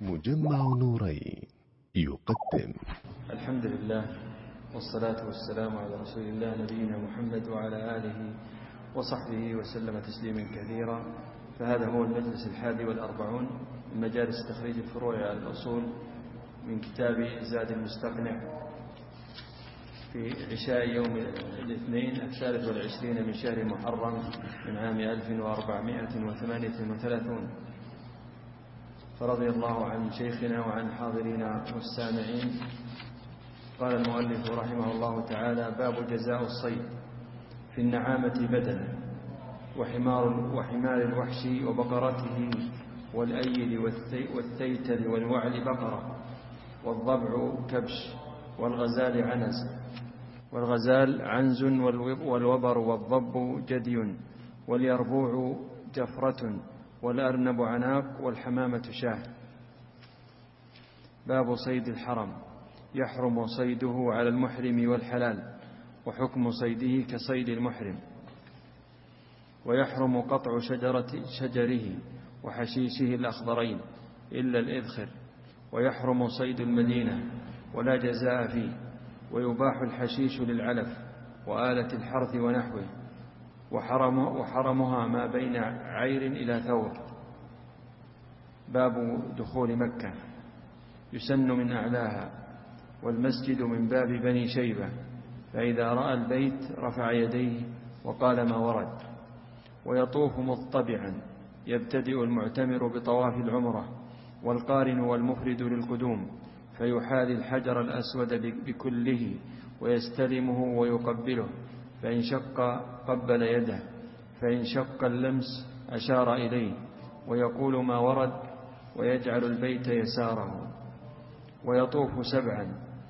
مجمع نورين يقدم. الحمد لله والصلاة والسلام على رسول الله نبينا محمد وعلى آله وصحبه وسلم تسليما كثيرا. فهذا هو المجلس 41 من مجالس تخريج الفروع على الأصول من كتاب زاد المستقنع في عشاء يوم الاثنين 23 من شهر محرم من عام 1438. فرضي الله عن شيخنا وعن حاضرنا والسامعين. قال المؤلف رحمه الله تعالى: باب جزاء الصيد في النعامة بدنا وحمار الوحش وبقرته والأيل والثيتل والوعل بقرة والضبع كبش والغزال عنز والوبر والضب جدي واليربوع جفرة والأرنب عناق والحمامة شاه. باب صيد الحرم: يحرم صيده على المحرم والحلال، وحكم صيده كصيد المحرم. ويحرم قطع شجره وحشيشه الأخضرين إلا الإذخر. ويحرم صيد المدينة ولا جزاء فيه. ويباح الحشيش للعلف وآلة الحرث ونحوه. وحرمها ما بين عير إلى ثور. باب دخول مكة: يسن من أعلاها، والمسجد من باب بني شيبة، فإذا رأى البيت رفع يديه وقال ما ورد. ويطوف مضطبعا، يبتدئ المعتمر بطواف العمرة والقارن والمفرد للقدوم، فيحاذي الحجر الأسود بكله ويستلمه ويقبله، فإن شق قبل يده، فإن شق اللمس أشار إليه، ويقول ما ورد، ويجعل البيت يساره. ويطوف 7،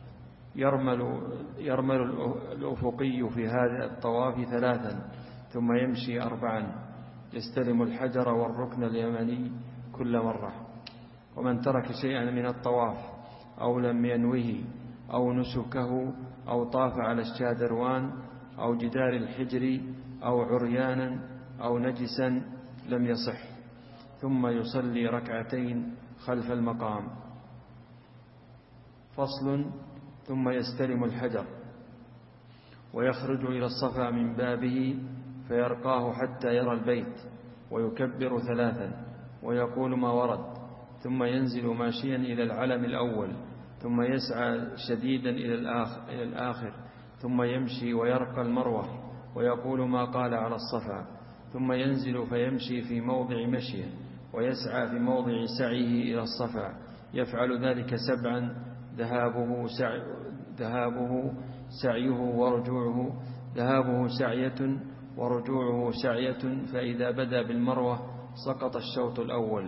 يرمل الأفقي في هذا الطواف 3، ثم يمشي 4، يستلم الحجر والركن اليمني كل مرة. ومن ترك شيئا من الطواف أو لم ينوه أو نسكه أو طاف على الشادروان أو جدار الحجر أو عريانا أو نجسا لم يصح، ثم يصلي 2 خلف المقام. فصل: ثم يستلم الحجر ويخرج إلى الصفا من بابه فيرقاه حتى يرى البيت، ويكبر 3 ويقول ما ورد، ثم ينزل ماشيا إلى العلم الأول، ثم يسعى شديدا إلى الآخر، ثم يمشي ويرقى المروة ويقول ما قال على الصفا، ثم ينزل فيمشي في موضع مشيه ويسعى في موضع سعيه إلى الصفا. يفعل ذلك 7: ذهابه سعية ورجوعه سعية، فإذا بدا بالمروة سقط الشوط الأول.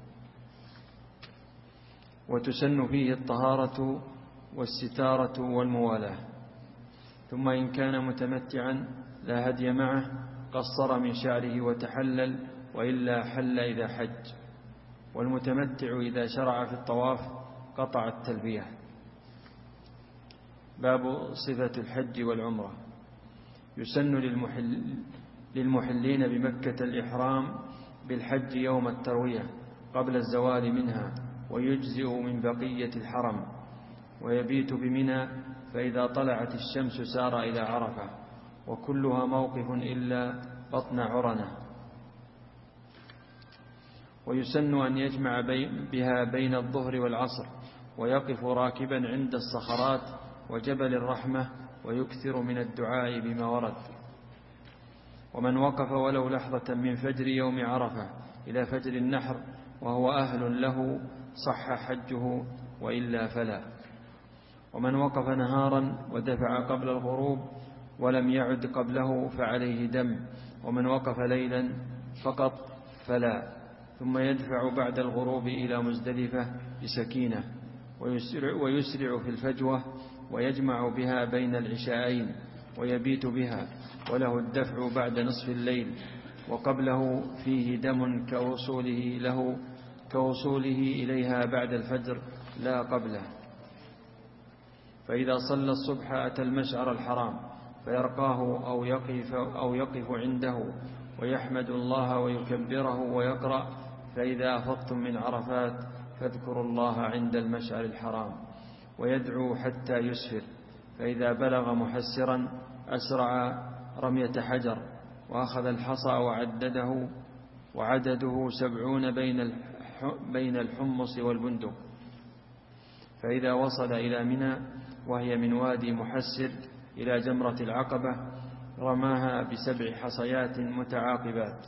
وتسن فيه الطهارة والستارة والموالاة. ثم إن كان متمتعا لا هدي معه قصر من شعره وتحلل، وإلا حل إذا حج. والمتمتع إذا شرع في الطواف قطع التلبية. باب صفة الحج والعمرة: يسن للمحلين بمكة الإحرام بالحج يوم التروية قبل الزوال منها، ويجزئ من بقية الحرم، ويبيت بمنى، فإذا طلعت الشمس سار إلى عرفة، وكلها موقف إلا بطن عرنة. ويسن أن يجمع بها بين الظهر والعصر، ويقف راكبا عند الصخرات وجبل الرحمة، ويكثر من الدعاء بما ورد. ومن وقف ولو لحظة من فجر يوم عرفة إلى فجر النحر وهو أهل له صح حجه، وإلا فلا. ومن وقف نهارا ودفع قبل الغروب ولم يعد قبله فعليه دم. ومن وقف ليلا فقط فلا. ثم يدفع بعد الغروب إلى مزدلفة بسكينة، ويسرع في الفجوة، ويجمع بها بين العشاءين ويبيت بها، وله الدفع بعد نصف الليل، وقبله فيه دم كوصوله إليها بعد الفجر لا قبله. فإذا صلى الصبح أتى المشعر الحرام فيرقاه أو يقف عنده ويحمد الله ويكبره ويقرأ: فإذا أفضتم من عرفات فاذكروا الله عند المشعر الحرام، ويدعو حتى يسفر، فإذا بلغ محسرا أسرع رمية حجر، وأخذ الحصى وعدده 70 بين الحمص والبندق. فإذا وصل إلى منى وهي من وادي محسر إلى جمرة العقبة رماها ب7 حصيات متعاقبات.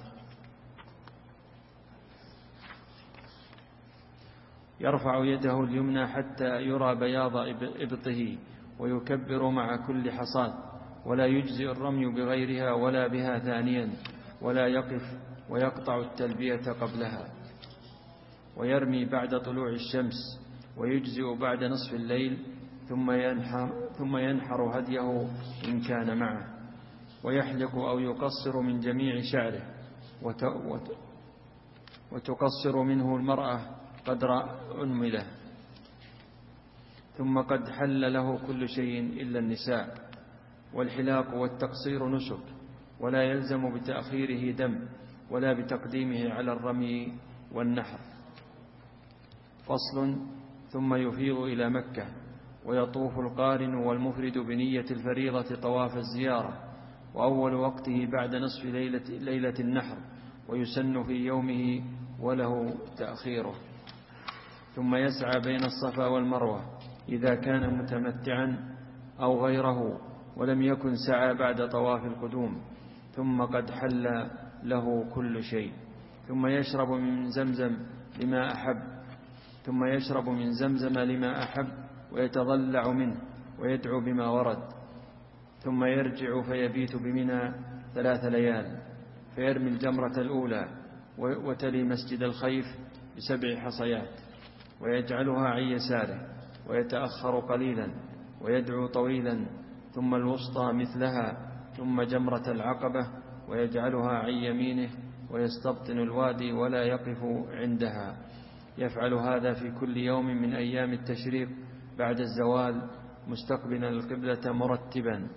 يرفع يده اليمنى حتى يرى بياض إبطه، ويكبر مع كل حصاة، ولا يجزئ الرمي بغيرها ولا بها ثانيا، ولا يقف ويقطع التلبية قبلها. ويرمي بعد طلوع الشمس، ويجزئ بعد نصف الليل، ثم ينحر هديه إن كان معه، ويحلق أو يقصر من جميع شعره، وتقصر منه المرأة قدر أنمله. ثم قد حل له كل شيء إلا النساء. والحلاق والتقصير نسك، ولا يلزم بتأخيره دم ولا بتقديمه على الرمي والنحر. فصل. ثم يفيض إلى مكة، ويطوف القارن والمفرد بنية الفريضة طواف الزيارة، وأول وقته بعد نصف ليلة النحر، ويسن في يومه وله تأخيره. ثم يسعى بين الصفا والمروة إذا كان متمتعا أو غيره، ولم يكن سعى بعد طواف القدوم، ثم قد حل له كل شيء. ثم يشرب من زمزم لما أحب ويتضلع منه ويدعو بما ورد. ثم يرجع فيبيت بمنى 3 ليال، فيرمي الجمرة الأولى، وتلي مسجد الخيف ب7 حصيات، ويجعلها عن يساره، ويتأخر قليلا ويدعو طويلا، ثم الوسطى مثلها، ثم جمرة العقبة ويجعلها عن يمينه، ويستبطن الوادي ولا يقف عندها. يفعل هذا في كل يوم من أيام التشريق بعد الزوال، مستقبلا القبلة مرتبا.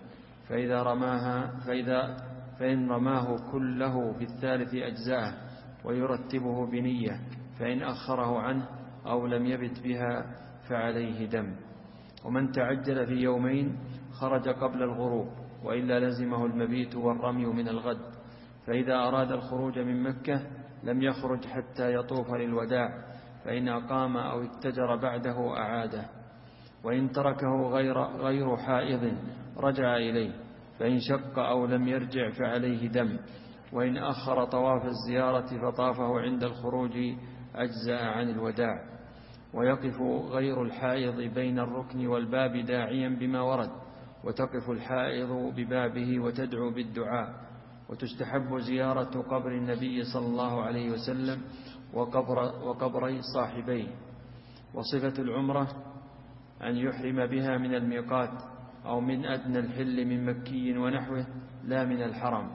فإن رماه كله في الثالث أجزاءه، ويرتبه بنية، فإن أخره عنه أو لم يبت بها فعليه دم. ومن تعجل في يومين خرج قبل الغروب، وإلا لزمه المبيت والرمي من الغد. فإذا أراد الخروج من مكة لم يخرج حتى يطوف للوداع، فإن أقام أو اتجر بعده أعاده. وإن تركه غير حائض رجع إليه، فإن شق أو لم يرجع فعليه دم. وإن أخر طواف الزيارة فطافه عند الخروج أجزأ عن الوداع. ويقف غير الحائض بين الركن والباب داعيا بما ورد، وتقف الحائض ببابه وتدعو بالدعاء. وتستحب زيارة قبر النبي صلى الله عليه وسلم وقبري صاحبيه. وصفة العمرة أن يحرم بها من الميقات أو من أدنى الحل من مكي ونحوه، لا من الحرم.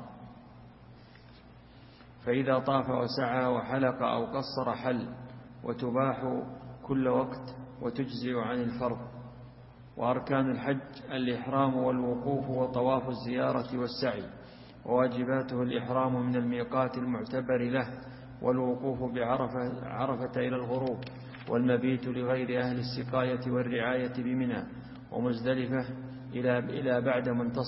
فإذا طاف وسعى وحلق أو قصر حل، وتباح كل وقت وتجزئ عن الفرض. وأركان الحج الإحرام والوقوف وطواف الزيارة والسعي، وواجباته الإحرام من الميقات المعتبر له، والوقوف بعرفة إلى الغروب، والمبيت لغير أهل السقاية والرعاية بمنى ومزدلفة إلى بعد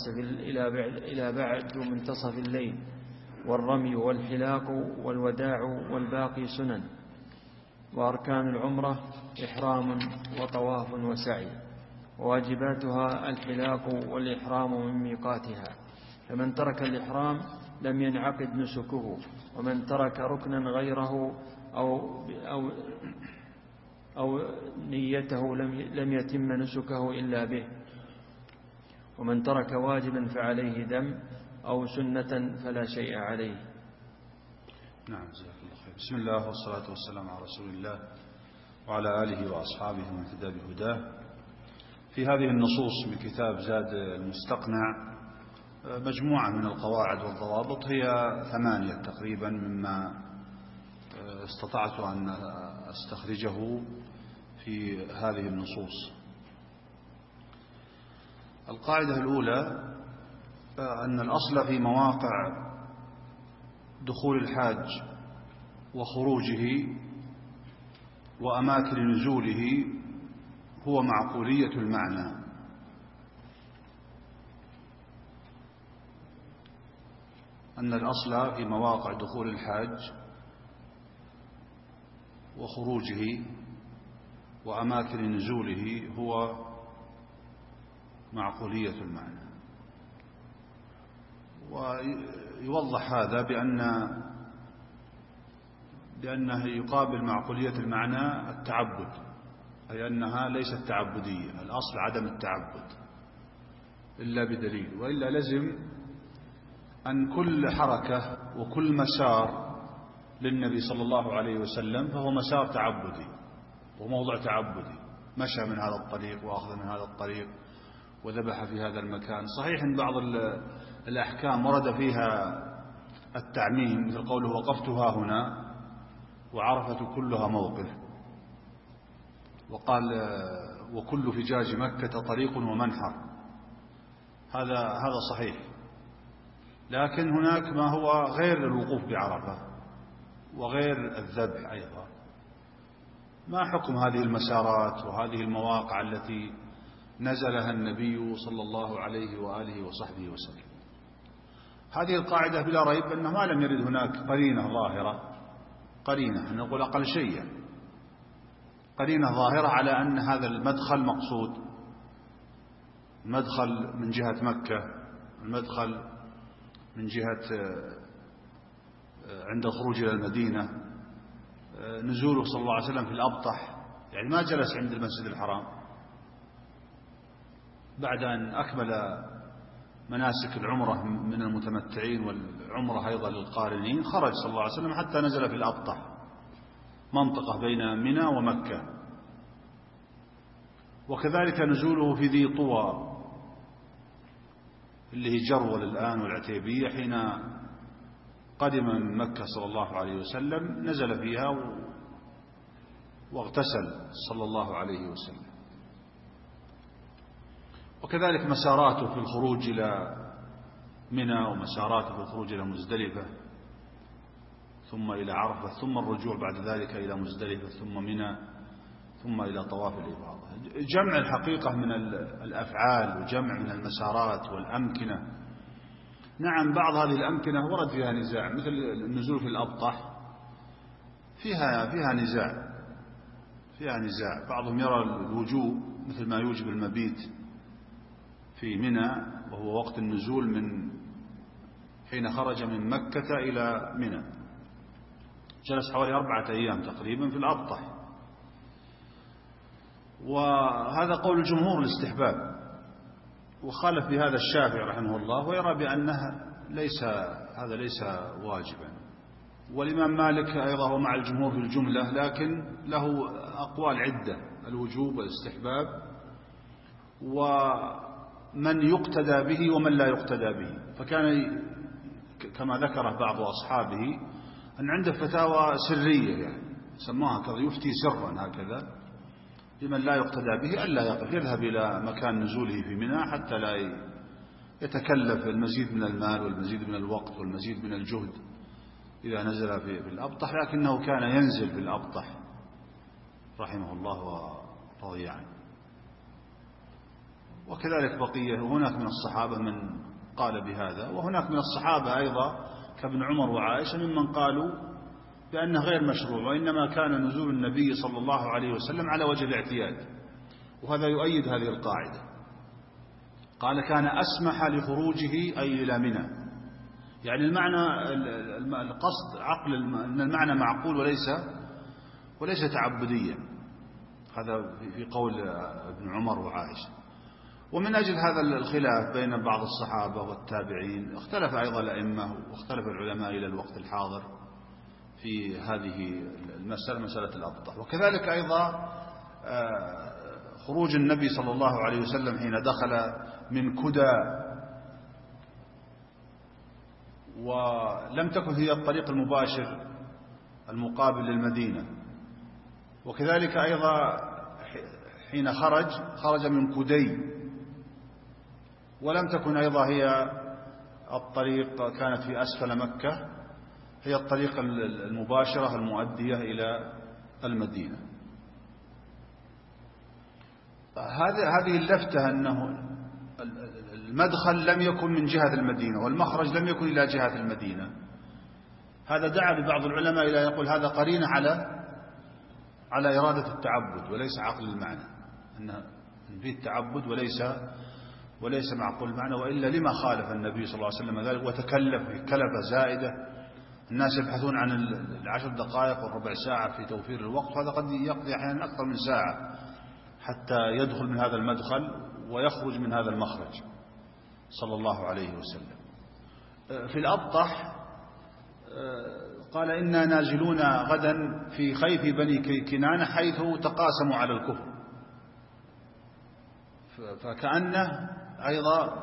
منتصف الليل، والرمي والحلاق والوداع والباقي سنن. وأركان العمرة إحرام وطواف وسعي، وواجباتها الحلاق والإحرام من ميقاتها. فمن ترك الإحرام لم ينعقد نسكه، ومن ترك ركنا غيره أو نيته لم يتم نسكه إلا به. ومن ترك واجبا فعليه دم، أو سنة فلا شيء عليه. نعم، جزاك الله خير. بسم الله والصلاة والسلام على رسول الله وعلى آله وأصحابه ومن اهتدى بهداه. في هذه النصوص من كتاب زاد المستقنع مجموعة من القواعد والضوابط، هي 8 تقريبا مما استطعت أن أستخرجه في هذه النصوص. القاعدة الأولى أن الأصل في مواقع دخول الحاج وخروجه وأماكن نزوله هو معقولية المعنى. أن الأصل في مواقع دخول الحاج وخروجه وأماكن نزوله هو معقولية المعنى. ويوضح هذا بأنه يقابل معقولية المعنى التعبد، أي أنها ليست تعبدية. الأصل عدم التعبد إلا بدليل، وإلا لزم أن كل حركة وكل مسار للنبي صلى الله عليه وسلم فهو مسار تعبدي وموضع تعبدي، مشى من هذا الطريق وأخذ من هذا الطريق وذبح في هذا المكان. صحيح أن بعض الأحكام ورد فيها التعميم، مثل قوله وقفت ها هنا وعرفة كلها موقف، وقال وكل فجاج مكة طريق ومنحر. هذا صحيح، لكن هناك ما هو غير الوقوف بعرفة وغير الذبح أيضا. ما حكم هذه المسارات وهذه المواقع التي نزلها النبي صلى الله عليه وآله وصحبه وسلم؟ هذه القاعدة بلا ريب أنه ما لم يرد هناك قرينة ظاهرة، قرينة نقول أقل شيء، قرينة ظاهرة على أن هذا المدخل مقصود، المدخل من جهة مكة، المدخل من جهة عند الخروج إلى المدينة، نزوله صلى الله عليه وسلم في الأبطح، يعني ما جلس عند المسجد الحرام بعد أن أكمل مناسك العمرة من المتمتعين والعمرة أيضا للقارنين، خرج صلى الله عليه وسلم حتى نزل في الأبطح، منطقة بين منى ومكة. وكذلك نزوله في ذي طوى اللي هي جرول الآن والعتيبية، حين قدم من مكة صلى الله عليه وسلم نزل فيها واغتسل صلى الله عليه وسلم. وكذلك مساراته في الخروج إلى منى، ومساراته في الخروج إلى مزدلفة، ثم إلى عرفة، ثم الرجوع بعد ذلك إلى مزدلفة، ثم منى، ثم إلى طواف الإفاضة. جمع الحقيقة من الأفعال وجمع من المسارات والأمكنة. نعم بعض هذه الأمكنة ورد فيها نزاع، مثل النزول في الأبطح فيها نزاع. بعضهم يرى الوجوب مثل ما يوجب المبيت في منى، وهو وقت النزول من حين خرج من مكة إلى منى، جلس حوالي 4 أيام تقريبا في الأبطح. وهذا قول الجمهور الاستحباب، وخالف بهذا الشافعي رحمه الله، ويرى بأنها هذا ليس واجبا. والإمام مالك أيضا هو مع الجمهور في الجملة، لكن له أقوال عدة: الوجوب والاستحباب، ومن يقتدى به ومن لا يقتدى به. فكان كما ذكره بعض أصحابه أن عنده فتاوى سرية، يعني سموها كذا، يفتي سرا هكذا لمن لا يقتدى به ألا يقف، يذهب إلى مكان نزوله في منى حتى لا يتكلف المزيد من المال والمزيد من الوقت والمزيد من الجهد إذا نزل في الأبطح، لكنه كان ينزل في الأبطح رحمه الله ورضي عنه. وكذلك بقية، هناك من الصحابة من قال بهذا، وهناك من الصحابة أيضا كابن عمر وعائشة ممن قالوا بأنه غير مشروع، وإنما كان نزول النبي صلى الله عليه وسلم على وجه الاعتياد. وهذا يؤيد هذه القاعدة. قال كان أسمح لخروجه أي إلى منى، يعني المعنى القصد عقل أن المعنى معقول وليس تعبديا. هذا في قول ابن عمر وعائشة. ومن أجل هذا الخلاف بين بعض الصحابة والتابعين اختلف أيضا الأئمة واختلف العلماء إلى الوقت الحاضر في هذه المسألة، مسألة الأبطح. وكذلك أيضا خروج النبي صلى الله عليه وسلم حين دخل من كدى، ولم تكن هي الطريق المباشر المقابل للمدينة. وكذلك أيضا حين خرج من كدي، ولم تكن أيضا هي الطريق، كانت في أسفل مكة، هي الطريق المباشرة المؤدية إلى المدينة. هذه اللفتة أنه المدخل لم يكن من جهة المدينة والمخرج لم يكن إلى جهة المدينة، هذا دعا ببعض العلماء إلى يقول هذا قرينة على إرادة التعبد وليس عقل المعنى، أن فيه التعبد وليس معقول المعنى، وإلا لما خالف النبي صلى الله عليه وسلم ذلك وتكلف كلفة زائدة. الناس يبحثون عن 10 دقائق والربع ساعة في توفير الوقت، وهذا قد يقضي أحيانا أكثر من ساعة حتى يدخل من هذا المدخل ويخرج من هذا المخرج صلى الله عليه وسلم. في الأبطح قال إنا نازلون غدا في خيف بني كنانة حيث تقاسموا على الكفر، فكأنه أيضا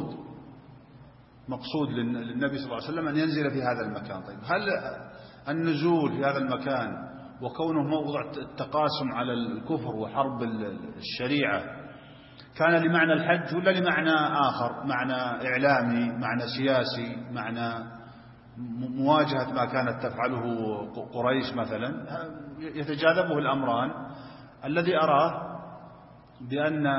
مقصود للنبي صلى الله عليه وسلم أن ينزل في هذا المكان. طيب هل النزول في هذا المكان وكونه موضع التقاسم على الكفر وحرب الشريعة كان لمعنى الحج ولا لمعنى آخر، معنى إعلامي، معنى سياسي، معنى مواجهة ما كانت تفعله قريش مثلا؟ يتجاذبه الأمران. الذي أراه بأن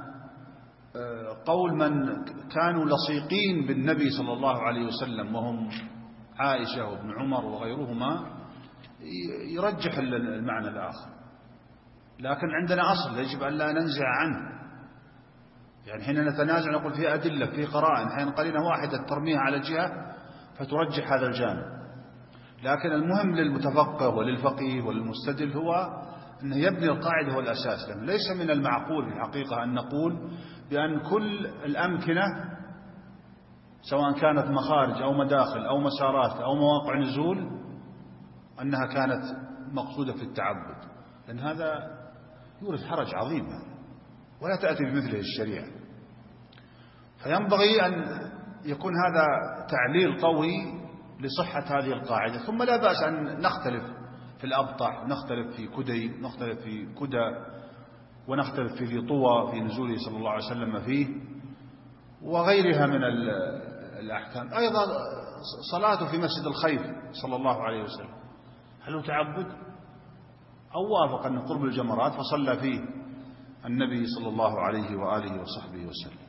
قول من كانوا لصيقين بالنبي صلى الله عليه وسلم وهم عائشة وابن عمر وغيرهما يرجح المعنى الآخر، لكن عندنا أصل يجب أن لا ننزع عنه. يعني حين نتنازع نقول فيه أدلة، فيه قرائن، حين قرينة واحدة ترميها على جهة فترجح هذا الجانب. لكن المهم للمتفقه وللفقيه وللمستدل هو أنه يبني القاعدة والأساس، لأنه ليس من المعقول في الحقيقة أن نقول بأن كل الأمكنة سواء كانت مخارج أو مداخل أو مسارات أو مواقع نزول أنها كانت مقصودة في التعبد، لأن هذا يورث حرج عظيم ولا تأتي بمثله الشريعة. فينبغي أن يكون هذا تعليل قوي لصحة هذه القاعدة. ثم لا بأس أن نختلف في الأبطح، نختلف في كدي، نختلف في كدى، ونختلف في ذي طوى في نزوله صلى الله عليه وسلم فيه، وغيرها من الأحكام. أيضا صلاته في مسجد الخيف صلى الله عليه وسلم هل هو تعبد أو وافق أن قرب الجمرات فصلى فيه النبي صلى الله عليه وآله وصحبه وسلم؟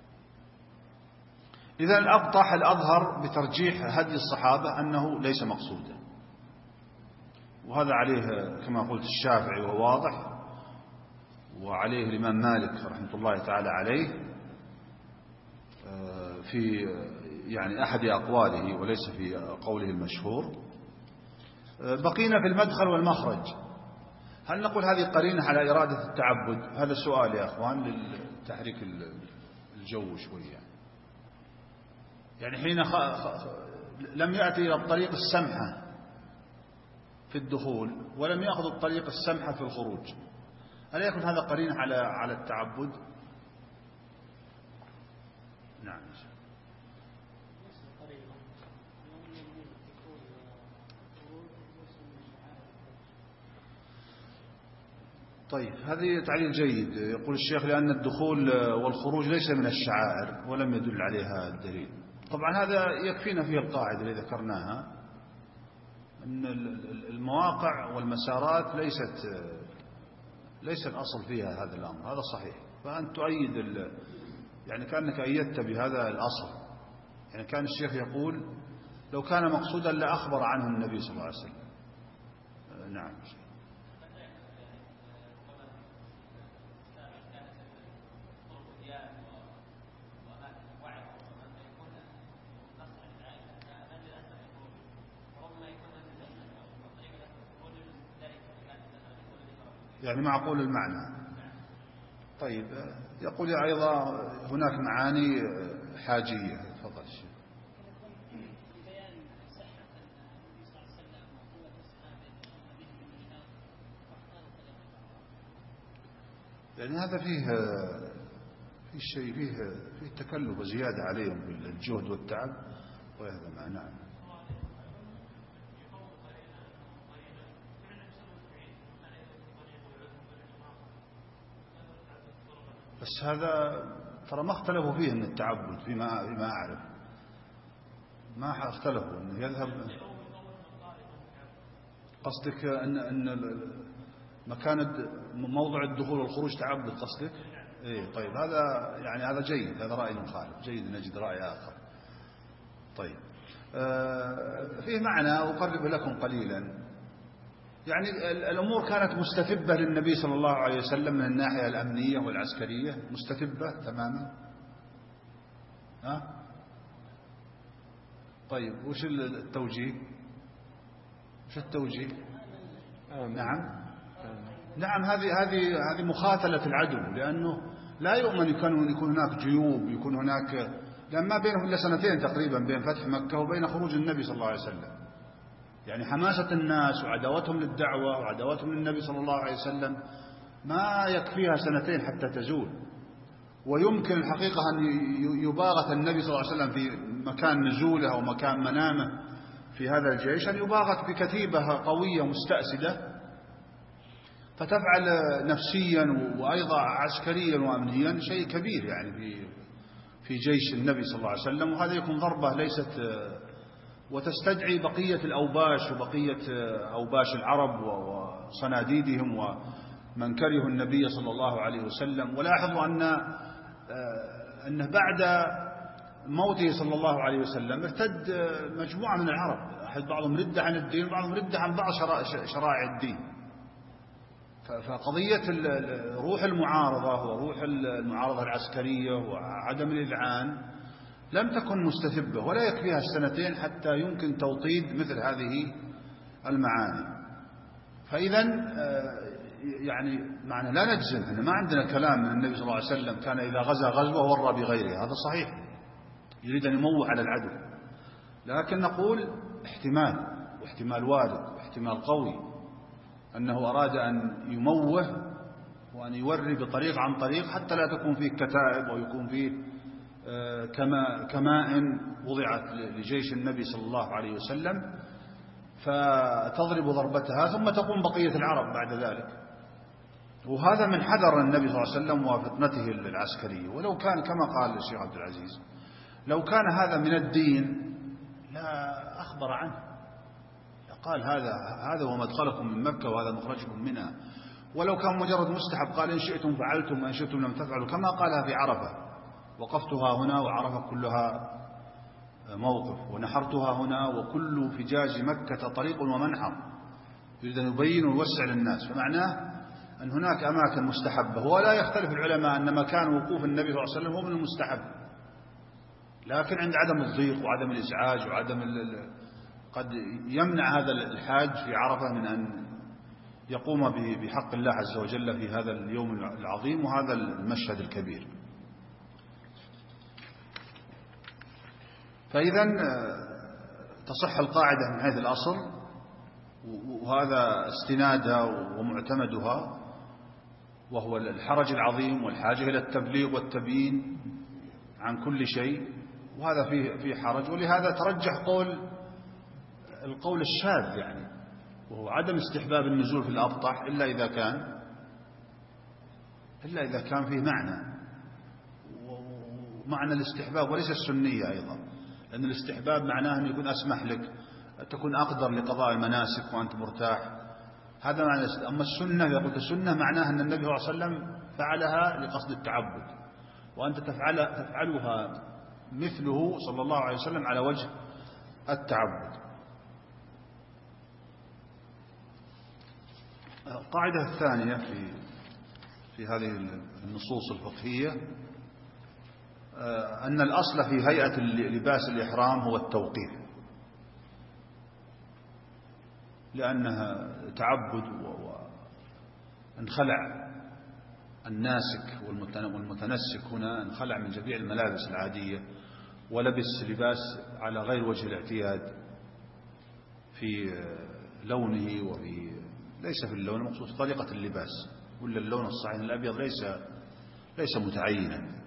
إذا الأبطح الأظهر بترجيح هدي الصحابة أنه ليس مقصودا، وهذا عليه كما قلت الشافعي وهو واضح، وعليه الإمام مالك رحمة الله تعالى عليه في يعني أحد أقواله وليس في قوله المشهور. بقينا في المدخل والمخرج، هل نقول هذه قرينة على إرادة التعبد؟ هذا السؤال يا أخوان للتحريك الجو شوية. يعني حين لم يأتي إلى الطريق السمحة في الدخول ولم يأخذ الطريق السمحة في الخروج، هل يكون هذا قرينة على التعبد؟ نعم. طيب هذه تعليل جيد. يقول الشيخ لأن الدخول والخروج ليس من الشعائر ولم يدل عليها الدليل. طبعا هذا يكفينا فيه القاعدة اللي ذكرناها أن المواقع والمسارات ليس الأصل فيها هذا الأمر، هذا صحيح. فأنت تؤيد يعني كأنك أيدت بهذا الأصل. يعني كان الشيخ يقول لو كان مقصودا لأخبر عنه النبي صلى الله عليه وسلم. نعم. يعني معقول المعنى. طيب يقول أيضا هناك معاني حاجية. تفضل الشيخ. يعني هذا فيه شيء فيه تكلف وزيادة عليهم بالجهد والتعب وهذا معناه. بس هذا ترى ما اختلفوا فيه من التعبد فيما أعرف، ما اختلفوا أنه يذهب. قصدك أن مكان موضع الدخول والخروج تعبد قصدك؟ إيه طيب، هذا جيد، هذا رأي مخالف، جيد نجد رأي آخر. طيب فيه معنى أقرب لكم قليلا. يعني الأمور كانت مستتبة للنبي صلى الله عليه وسلم من الناحية الأمنية والعسكرية، مستتبة تماما. طيب وش التوجيه؟ نعم هذه مخاثلة العدو، لأنه لا يؤمن يكون هناك جيوب، يكون هناك، لأن ما بينهم إلا سنتين تقريبا بين فتح مكة وبين خروج النبي صلى الله عليه وسلم. يعني حماسة الناس وعداوتهم للدعوة وعداوتهم للنبي صلى الله عليه وسلم ما يكفيها سنتين حتى تزول. ويمكن الحقيقة أن يباغت النبي صلى الله عليه وسلم في مكان نزوله أو مكان منامه في هذا الجيش، أن يباغت بكتيبة قوية مستأسدة فتفعل نفسيا وأيضا عسكريا وأمنيا شيء كبير يعني في جيش النبي صلى الله عليه وسلم. وهذا يكون ضربة ليست، وتستدعي بقية الأوباش وبقية أوباش العرب وصناديدهم ومن كره النبي صلى الله عليه وسلم. ولاحظوا أنه بعد موته صلى الله عليه وسلم ارتد مجموعة من العرب، بعضهم رد عن الدين وبعضهم رد عن بعض شرائع الدين. فقضية روح المعارضة وروح المعارضة العسكرية وعدم الإذعان لم تكن مستتبة، ولا يكفيها السنتين حتى يمكن توطيد مثل هذه المعاني. فإذا يعني معنى لا نجزم أن ما عندنا كلام من النبي صلى الله عليه وسلم كان إذا غزا غزوة ورى بغيره، هذا صحيح، يريد أن يموه على العدو، لكن نقول احتمال، واحتمال وارد واحتمال قوي أنه أراد أن يموه وأن يوري بطريق عن طريق حتى لا تكون فيه كتائب أو يكون فيه كمائن وضعت لجيش النبي صلى الله عليه وسلم فتضرب ضربتها ثم تقوم بقية العرب بعد ذلك. وهذا من حذر النبي صلى الله عليه وسلم وفتنته العسكرية. ولو كان كما قال الشيخ عبد العزيز، لو كان هذا من الدين لا أخبر عنه، قال هذا هو مدخلكم من مكة وهذا مخرجكم منها. ولو كان مجرد مستحب قال إن شئتم فعلتم وإن شئتم لم تفعلوا، كما قالها في عرفة: وقفتها هنا وعرفة كلها موقف، ونحرتها هنا وكل فجاج مكة طريق ومنحر. يريد أن يبين ويوسع للناس، فمعناه أن هناك أماكن مستحبة. ولا يختلف العلماء أن مكان وقوف النبي صلى الله عليه وسلم هو من المستحب، لكن عند عدم الضيق وعدم الإزعاج وعدم قد يمنع هذا الحاج في عرفة من أن يقوم بحق الله عز وجل في هذا اليوم العظيم وهذا المشهد الكبير. فإذا تصح القاعدة من حيث الأصل، وهذا استنادها ومعتمدها، وهو الحرج العظيم والحاجة إلى التبليغ والتبيين عن كل شيء، وهذا فيه حرج. ولهذا ترجح القول الشاذ يعني، وهو عدم استحباب النزول في الأبطح إلا إذا كان فيه معنى الاستحباب وليس السنية أيضا، لأن الاستحباب معناه أن يكون أسمح لك، تكون أقدر لقضاء المناسك وأنت مرتاح، هذا معنى. أما السنة، إذا قلت السنة معناها أن النبي صلى الله عليه وسلم فعلها لقصد التعبد، وأنت تفعلها مثله صلى الله عليه وسلم على وجه التعبد. القاعدة الثانية في هذه النصوص الفقهية أن الأصل في هيئة لباس الإحرام هو التوقيف، لأنها تعبد، وانخلع الناسك والمتنسك هنا انخلع من جميع الملابس العادية ولبس لباس على غير وجه الاعتياد في لونه وفي ليس في اللون المقصود في طريقة اللباس، ولا اللون الصحيح الأبيض ليس متعينا.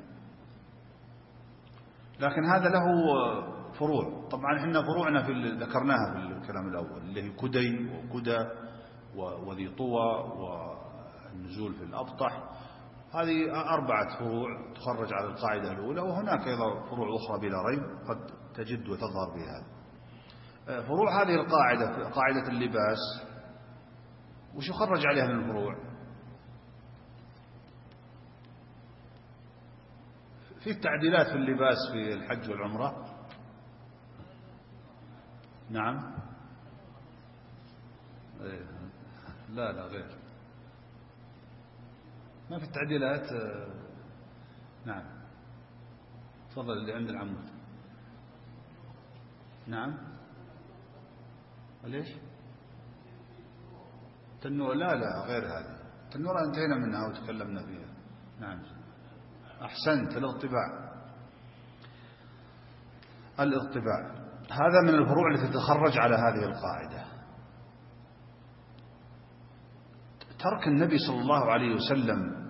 لكن هذا له فروع. طبعا احنا فروعنا ذكرناها في الكلام الأول، اللي هي كدي وكدى وذي طوى والنزول في الأبطح. هذه 4 فروع تخرج على القاعدة الأولى، وهناك أيضا فروع أخرى بلا ريب قد تجد وتظهر بها. فروع هذه القاعدة، قاعدة اللباس، وش يخرج عليها من الفروع؟ في تعديلات في اللباس في الحج والعمرة؟ نعم. لا غير، ما في تعديلات. نعم تفضل اللي عند العمود. نعم ليش تنور؟ لا غير هذه التنورة انتهينا منها وتكلمنا فيها. نعم أحسنت. الاطباع هذا من الفروع التي تتخرج على هذه القاعدة. ترك النبي صلى الله عليه وسلم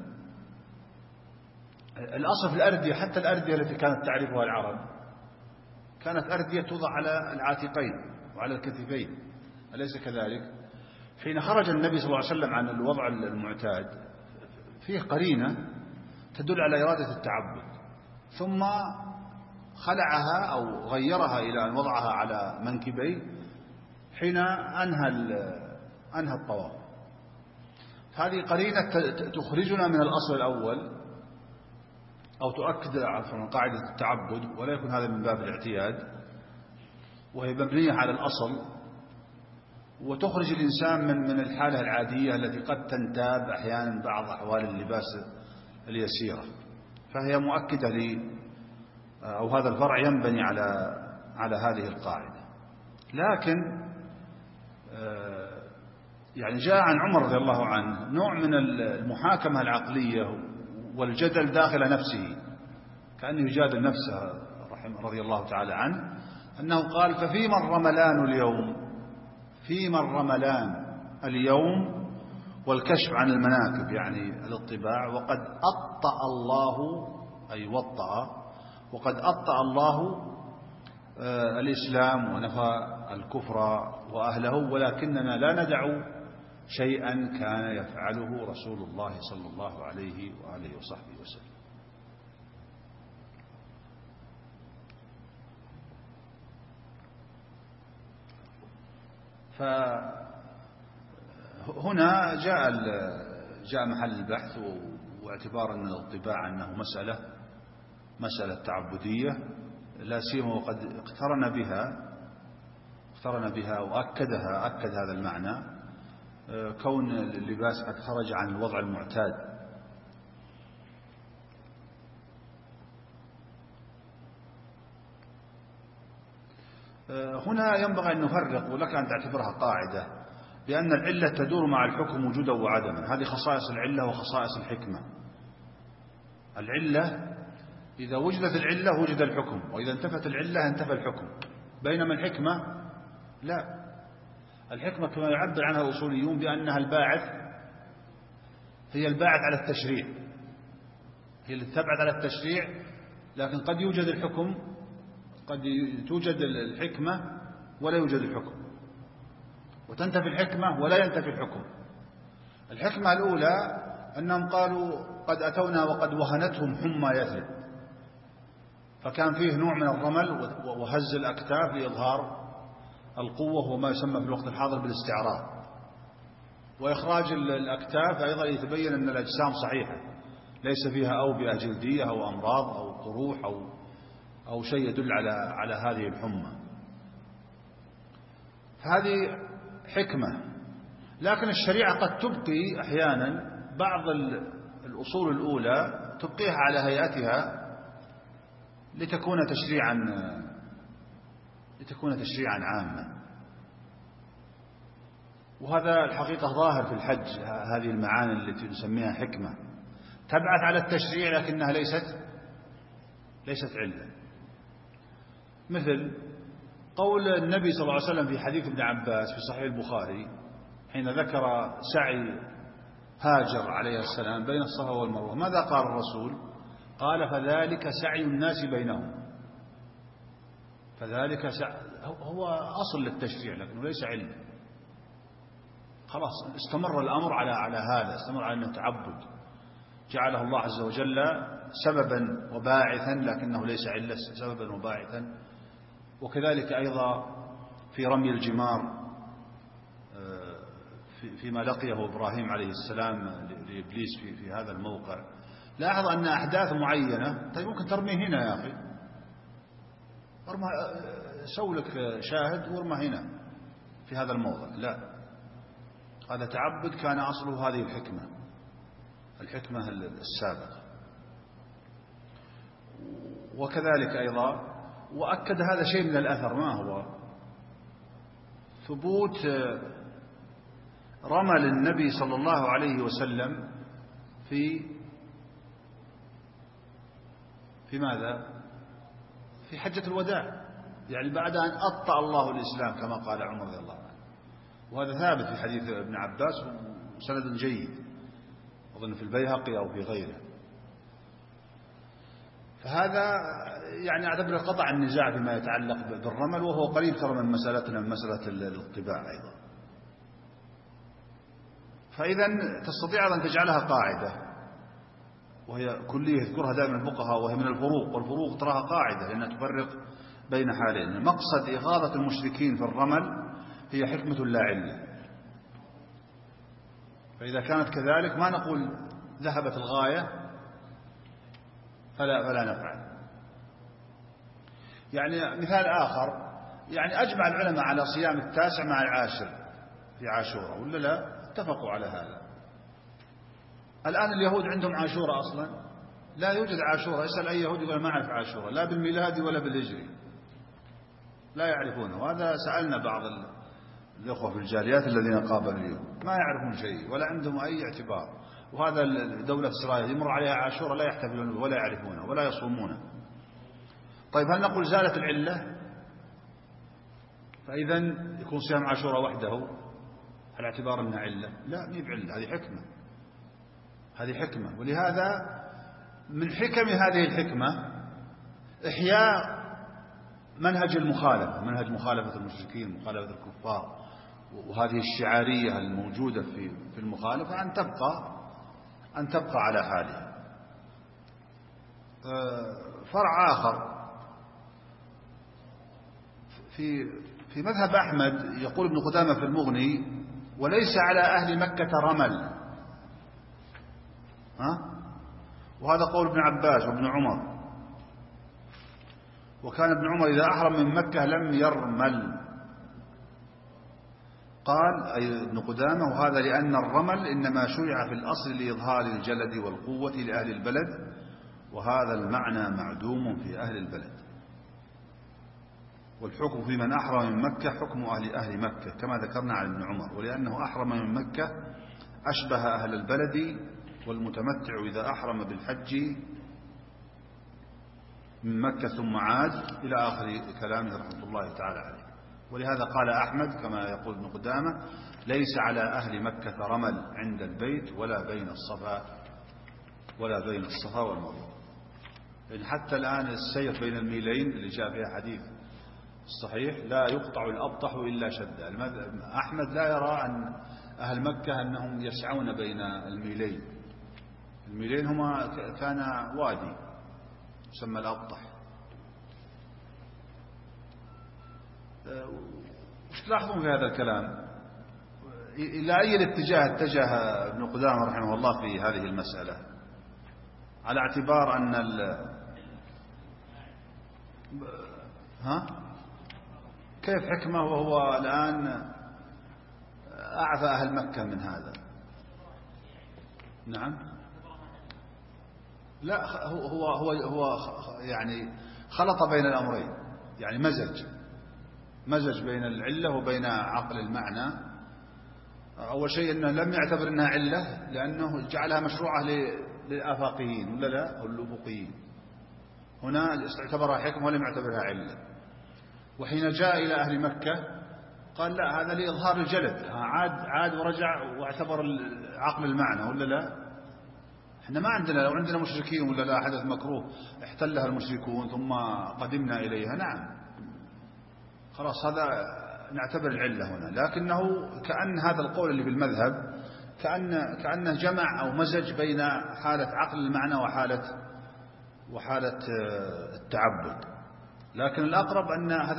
الأصل في الأردية، حتى الأردية التي كانت تعرفها العرب كانت أردية توضع على العاتقين وعلى الكتفين، أليس كذلك؟ حين خرج النبي صلى الله عليه وسلم عن الوضع المعتاد فيه قرينة تدل على إرادة التعبد، ثم خلعها أو غيرها إلى أن وضعها على منكبيه حين أنهى الطواف. هذه قرينة تخرجنا من الأصل الأول أو تؤكد عفوا قاعدة التعبد، ولا يكون هذا من باب الاعتياد، وهي مبنية على الأصل، وتخرج الإنسان من الحالة العادية التي قد تنتاب أحيانا بعض أحوال اللباس اليسيرة، فهي مؤكدة أو هذا الفرع ينبني على هذه القاعدة. لكن يعني جاء عن عمر رضي الله عنه نوع من المحاكمة العقلية والجدل داخل نفسه، كأنه يجادل نفسه رضي الله تعالى عنه، أنه قال: ففيما الرملان اليوم والكشف عن المناكب، يعني الاطباع، وقد أطأ الله، أي وقد أطأ الله الإسلام ونفى الكفر وأهله، ولكننا لا ندع شيئا كان يفعله رسول الله صلى الله عليه وآله وصحبه وسلم. فهنا جاء محل البحث، واعتبار أن الاطباع أنه مسألة تعبدية، لا سيما وقد اقترن بها وأكدها، أكد هذا المعنى، كون اللباس قد خرج عن الوضع المعتاد. هنا ينبغي أن نفرق، ولك أن تعتبرها قاعدة، بأن العلة تدور مع الحكم وجودا وعدما. هذه خصائص العلة وخصائص الحكمة. العلة إذا وجدت العلة وجد الحكم، وإذا انتفت العلة انتفى الحكم. بينما الحكمة لا، الحكمة كما يعبر عنها الأصوليون بأنها هي الباعث على التشريع، هي اللي تبعث على التشريع، لكن قد يوجد الحكم، قد توجد الحكمة ولا يوجد الحكم، وتنتفي الحكمة ولا ينتفي الحكم. الحكمة الأولى أنهم قالوا: قد أتونا وقد وهنتهم حمى يثرب، فكان فيه نوع من الرمل وهز الأكتاف لإظهار القوة، وما يسمى في الوقت الحاضر بالاستعراض، وإخراج الأكتاف أيضا يتبين أن الأجسام صحيحة، ليس فيها أوبئة جلدية أو أمراض أو قروح أو شيء يدل على هذه الحمى. فهذه حكمة. لكن الشريعة قد تبقي أحيانا بعض الأصول الأولى، تبقيها على هيئتها لتكون تشريعا عاما. وهذا الحقيقة ظاهر في الحج، هذه المعاني التي نسميها حكمة تبعث على التشريع، لكنها ليست علة. مثل قول النبي صلى الله عليه وسلم في حديث ابن عباس في صحيح البخاري حين ذكر سعي هاجر عليه السلام بين الصفا والمروة، ماذا قال الرسول؟ قال: فذلك سعي الناس بينهم. فذلك هو أصل للتشريع لكنه ليس علم. خلاص استمر الأمر على هذا، استمر على أنه تعبد، جعله الله عز وجل سببا وباعثا، لكنه ليس علة، سببا وباعثا. وكذلك أيضا في رمي الجمار، فيما لقيه إبراهيم عليه السلام لإبليس في هذا الموقع، لاحظ أن أحداث معينة، طيب ممكن ترميه هنا يا أخي، سو لك شاهد وارمى هنا في هذا الموضع. لا، هذا تعبد كان أصله هذه الحكمة السابقة. وكذلك أيضا وأكد هذا شيء من الأثر، ما هو ثبوت رمل النبي صلى الله عليه وسلم في ماذا؟ في حجة الوداع، يعني بعد أن أبطأ الله الإسلام كما قال عمر رضي الله عنه. وهذا ثابت في حديث ابن عباس وسند جيد، أظن في البيهقي أو في غيره. فهذا يعني أعتبر قطع النزاع فيما يتعلق بالرمل، وهو قريب ترى من مسألتنا من مسألة الطباع أيضا. فإذا تستطيع أن تجعلها قاعدة، وهي كلية يذكرها دائما الفقهاء، وهي من الفروق، والفروق تراها قاعدة لأنها تفرق بين حالين. مقصد إغاظة المشركين في الرمل هي حكمة لا علة، فإذا كانت كذلك ما نقول ذهبت الغاية فلا نفعل. يعني مثال آخر، يعني أجمع العلماء على صيام 9 مع 10 في عاشوراء، ولا لا؟ اتفقوا على هذا. الآن اليهود عندهم عاشوراء أصلا؟ لا يوجد عاشوراء. اسأل أي يهودي يقول ما أعرف عاشوراء، لا بالميلادي ولا بالهجري، لا يعرفونه. وهذا سألنا بعض الأخوة في الجاليات الذين قابلوا اليوم، ما يعرفون شيء ولا عندهم أي اعتبار. وهذا دولة إسرائيل يمر عليها عاشوراء لا يحتفلون ولا يعرفونه ولا يصومونه. طيب هل نقول زالت العلة؟ فإذا يكون صيام عاشوراء وحده على اعتبار أنها علة؟ لا، مي بعلة، هذه حكمة. ولهذا من حكم هذه الحكمة إحياء منهج المخالفة، منهج مخالفة المشركين، مخالفة الكفار، وهذه الشعارية الموجودة في المخالفة أن تبقى على حالها. فرع آخر في مذهب أحمد، يقول ابن قدامة في المغني: وليس على أهل مكة رمل. وهذا قول ابن عباس وابن عمر. وكان ابن عمر إذا أحرم من مكة لم يرمل. قال أي ابن قدامة: وهذا لأن الرمل إنما شرع في الأصل لإظهار الجلد والقوة لأهل البلد، وهذا المعنى معدوم في أهل البلد. والحكم في من أحرم من مكة حكم أهل مكة كما ذكرنا عن ابن عمر، ولأنه أحرم من مكة أشبه أهل البلد. والمتمتع إذا أحرم بالحج من مكة ثم عاد إلى آخر كلامه رحمة الله تعالى عليه. ولهذا قال أحمد كما يقول ابن قدامة: ليس على أهل مكة رمل عند البيت ولا بين الصفا والمروة. يعني حتى الآن السير بين الميلين اللي جاء فيها حديث الصحيح لا يقطع الأبطح إلا شدة. أحمد لا يرى أن أهل مكة أنهم يسعون بين الميلين. الميلين هما كان وادي يسمى الأبطح. وش تلاحظون في هذا الكلام؟ إلى أي الاتجاه اتجه ابن قدامة رحمه الله في هذه المسألة؟ على اعتبار أن كيف حكمة وهو الآن أعفى أهل مكة من هذا؟ نعم، لا، هو يعني خلط بين الأمرين، يعني مزج بين العلة وبين عقل المعنى. أول شيء أنه لم يعتبر أنها علة لأنه جعلها مشروعة للآفاقيين ولا لا، أو الأفقيين. هنا اعتبرها حكمة ولم يعتبرها علة. وحين جاء إلى أهل مكة قال لا، هذا لإظهار الجلد، عاد ورجع واعتبر عقل المعنى ولا لا. احنا ما عندنا، لو عندنا مشركين ولا لا حدث مكروه احتلها المشركون ثم قدمنا إليها، نعم خلاص هذا نعتبر العلة هنا. لكنه كأن هذا القول اللي في المذهب كأنه جمع أو مزج بين حالة عقل المعنى وحالة التعبد. لكن الأقرب أن هذا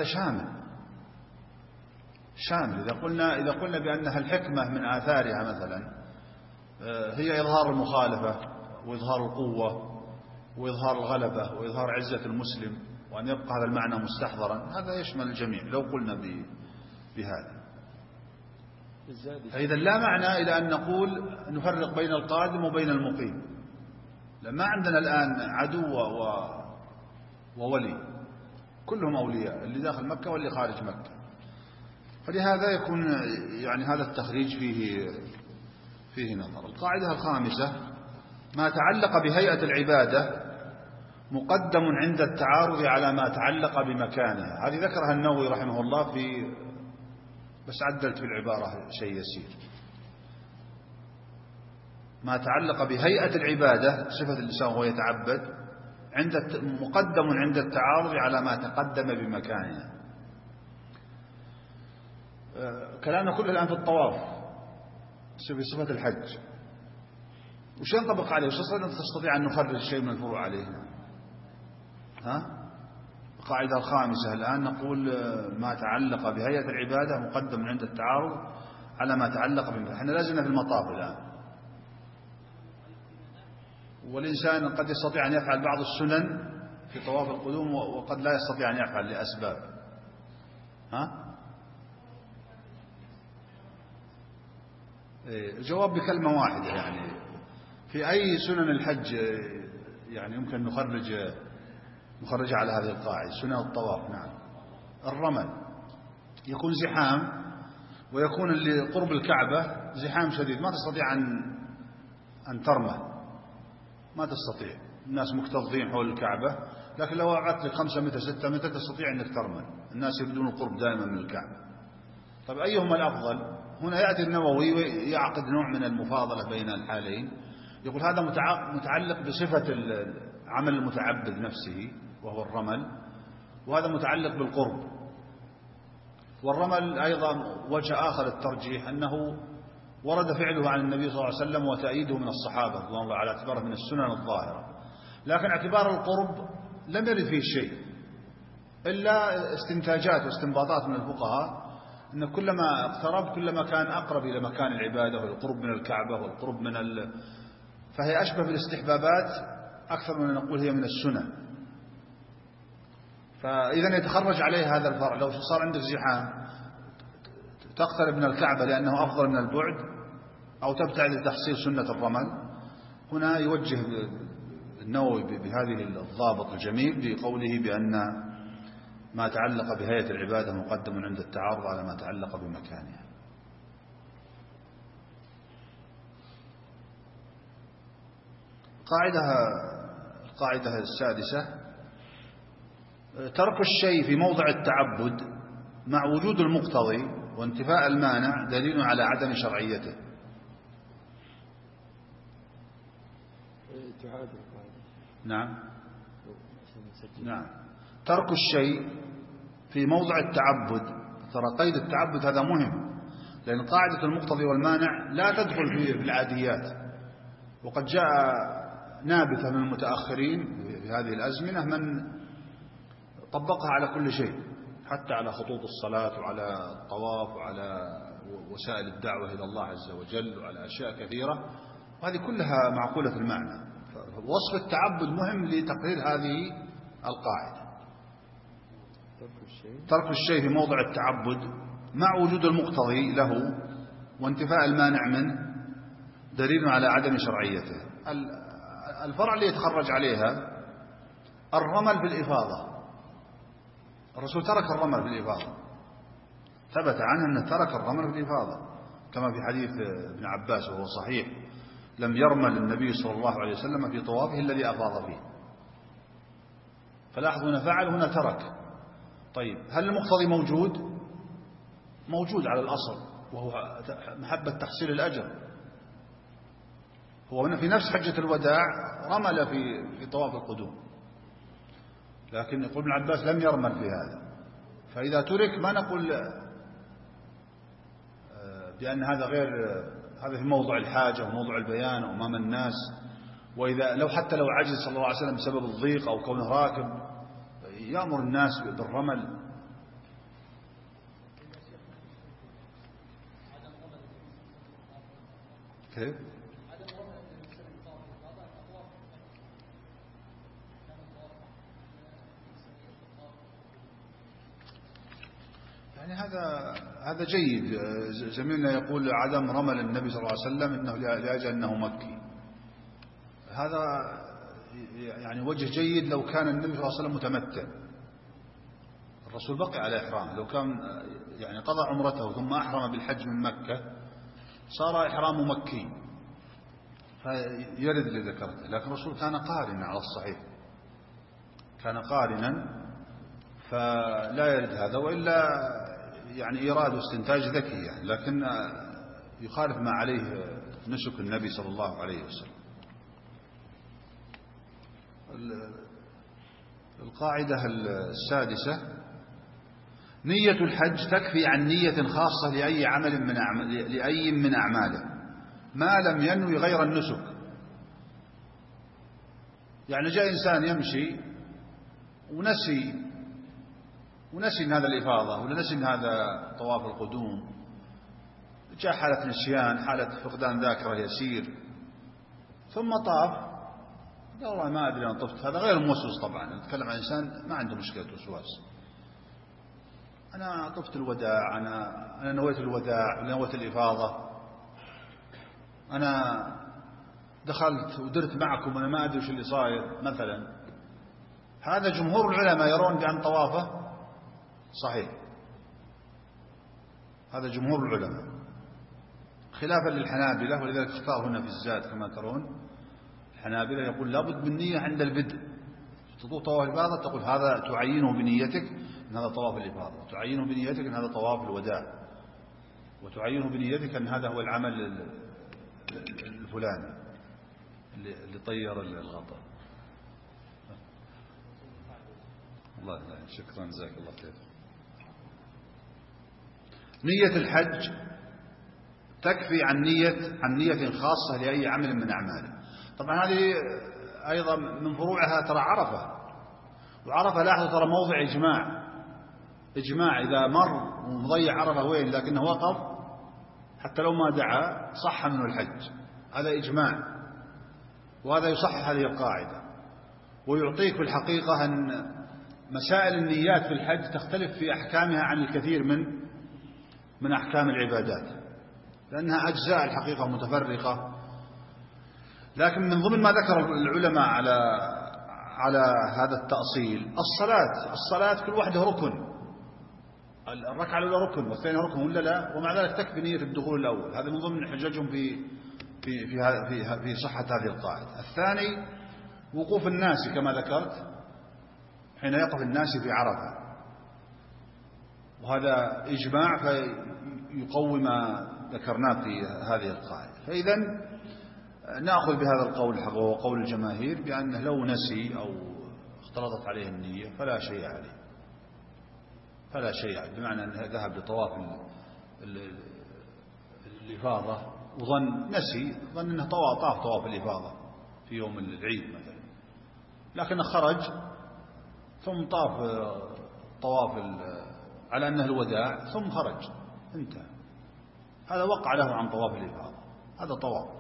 شامل. إذا قلنا بأنها الحكمة من آثارها مثلا هي إظهار المخالفة وإظهار القوة وإظهار الغلبة وإظهار عزة المسلم، وأن يبقى هذا المعنى مستحضرا، هذا يشمل الجميع لو قلنا بهذا. فإذا لا معنى إلى أن نقول نفرق بين القادم وبين المقيم، لما عندنا الآن عدو وولي، كلهم أولياء، اللي داخل مكة واللي خارج مكة. فلهذا يكون يعني هذا التخريج فيه نظر. القاعدة الخامسة: ما تعلق بهيئة العبادة مقدم عند التعارض على ما تعلق بمكانها. هذه ذكرها النووي رحمه الله بس عدلت في العبارة شيء يسير. ما تعلق بهيئة العبادة، صفة الإنسان وهو يتعبد، مقدم عند التعارض على ما تقدم بمكانها. كلامنا كله الآن في الطواف في صفة الحج، وش ينطبق عليه؟ وش تستطيع أن نخرج شيء من الفروع عليه؟ القاعدة الخامسة الآن نقول ما تعلق بهيئة العبادة مقدم عند التعارض على ما تعلق بمكانها. احنا لازلنا في المطاف الآن، والإنسان قد يستطيع أن يفعل بعض السنن في طواف القدوم وقد لا يستطيع أن يفعل لأسباب. الجواب بكلمة واحدة، يعني في أي سنن الحج يعني يمكن نخرجها على هذه القاعدة. سنن الطواف، نعم، الرمل يكون زحام، ويكون اللي قرب الكعبة زحام شديد، ما تستطيع أن ترمل، ما تستطيع، الناس مكتظين حول الكعبة، لكن لو أعدت لك 5 متر 6 متر تستطيع أنك ترمل، الناس يبدون القرب دائما من الكعبة. طيب أيهما الأفضل؟ هنا يأتي النووي ويعقد نوع من المفاضلة بين الحالين، يقول هذا متعلق بصفة عمل المتعبد نفسه وهو الرمل، وهذا متعلق بالقرب. والرمل أيضا وجه آخر الترجيح أنه ورد فعله عن النبي صلى الله عليه وسلم وتأييده من الصحابة رضوان الله على اعتباره من السنن الظاهرة، لكن اعتبار القرب لم يرد فيه شيء إلا استنتاجات واستنباطات من الفقهاء، أن كلما اقترب كلما كان أقرب إلى مكان العبادة والقرب من الكعبة والقرب فهي أشبه بالاستحبابات أكثر من أن نقول هي من السنن. فإذا يتخرج عليه هذا الفرع، لو صار عندك زحام تقترب من الكعبة لأنه أفضل من البعد، أو تبتعد لتحصيل سنة الرمل. هنا يوجه النووي بهذه الضابط الجميل بقوله بأن ما تعلق بهيئة العبادة مقدم عند التعارض على ما تعلق بمكانها. القاعدة السادسة: ترك الشيء في موضع التعبد مع وجود المقتضي وانتفاء المانع دليل على عدم شرعيته. نعم، ترك الشيء في موضع التعبد، ترى قيد التعبد هذا مهم، لأن قاعدة المقتضي والمانع لا تدخل في العاديات، وقد جاء نابثة من المتأخرين في هذه الأزمنة من طبقها على كل شيء، حتى على خطوط الصلاة وعلى الطواف وعلى وسائل الدعوة إلى الله عز وجل وعلى أشياء كثيرة، وهذه كلها معقولة المعنى. وصف التعبد مهم لتقرير هذه القاعدة. ترك الشيء في موضع التعبد مع وجود المقتضي له وانتفاء المانع منه دليل على عدم شرعيته. الفرع اللي يتخرج عليها الرمل بالإفاضة. الرسول ترك الرمل بالإفاضة، ثبت عنه أنه ترك الرمل بالإفاضة، كما في حديث ابن عباس وهو صحيح: لم يرمل النبي صلى الله عليه وسلم في طوافه الذي أفاض فيه. فلاحظوا هنا فعل، هنا ترك. طيب هل المقتضي موجود على الأصل، وهو محبة تحصيل الأجر؟ هو هنا في نفس حجة الوداع رمل في طواف القدوم، لكن يقول ابن عباس لم يرمل في هذا. فإذا ترك ما نقول بأن هذا هذا في موضع الحاجة وموضع البيان وأمام الناس، وإذا حتى لو عجز صلى الله عليه وسلم بسبب الضيق أو كونه راكب يأمر الناس بالرمل. كيف؟ يعني هذا جيد. زميلنا يقول عدم رمل النبي صلى الله عليه وسلم إنه لأجل أنه مكي، هذا يعني وجه جيد. لو كان النبي صلى الله عليه وسلم متمتع، الرسول بقي على إحرام، لو كان يعني قضى عمرته ثم أحرم بالحج من مكة صار إحرامه مكي، فيرد اللي ذكرته. لكن الرسول كان قارنا على الصحيح، كان قارنا، فلا يرد هذا، وإلا يعني إيراد واستنتاج ذكي يعني، لكن يخالف ما عليه نسك النبي صلى الله عليه وسلم. القاعدة السادسة: نية الحج تكفي عن نية خاصة لأي عمل من أعماله ما لم ينوي غير النسك. يعني جاء إنسان يمشي ونسي إن هذا الإفاضة، ولا نسي إن هذا طواف القدوم، جاء حالة نسيان، حالة فقدان ذاكرة يسير، ثم طاف، قال والله ما أدري أنا طفت. هذا غير موسوس طبعا، نتكلم عن إنسان ما عنده مشكلة وسواس. أنا طفت الوداع، أنا نويت الوداع، نويت الإفاضة، أنا دخلت ودرت معكم، أنا ما أدري وش اللي صاير مثلا. هذا جمهور العلماء يرون بأن طوافه صحيح، هذا جمهور العلماء، خلافا للحنابلة، ولذلك اختار هنا في الزاد كما ترون. الحنابلة يقول لابد من نية عند البدء. تطوف طواف الإفاضة تقول هذا تعينه بنيتك أن هذا طواف الإفاضة، وتعينه بنيتك أن هذا طواف الوداع، وتعينه بنيتك أن هذا هو العمل الفلاني اللي طير الغطاء. الله شكرا، جزاك الله خير. نية الحج تكفي عن نية خاصة لأي عمل من أعماله. طبعا هذه أيضا من فروعها ترى عرفة، وعرفة لاحظوا ترى موضع إجماع إذا مر ومضيع عرفة وين لكنه وقف حتى لو ما دعا صح منه الحج، هذا إجماع، وهذا يصحح هذه القاعدة، ويعطيك في الحقيقة أن مسائل النيات في الحج تختلف في أحكامها عن الكثير من أحكام العبادات، لأنها أجزاء الحقيقة متفرقة. لكن من ضمن ما ذكر العلماء على هذا التأصيل الصلاة كل واحدة ركن، الركعة الأولى ركن والثانية ركن ولا لا، ومع ذلك تكفي نية الدخول الأول. هذا من ضمن حججهم في صحة هذه القاعدة. الثاني وقوف الناس كما ذكرت، حين يقف الناس في عرفة، وهذا إجماع فيقوي ما ذكرناه في هذه القاعدة. فإذا نأخذ بهذا القول وهو قول الجماهير بأنه لو نسي أو اختلطت عليه النية فلا شيء عليه، بمعنى أنه ذهب لطواف الإفاضة وظن أنه طاف طواف الإفاضة في يوم العيد مثلا، لكنه خرج ثم طاف طواف على أنه الوداع ثم خرج، انتهى، هذا وقع له عن طواف الإفاضة، هذا طواف.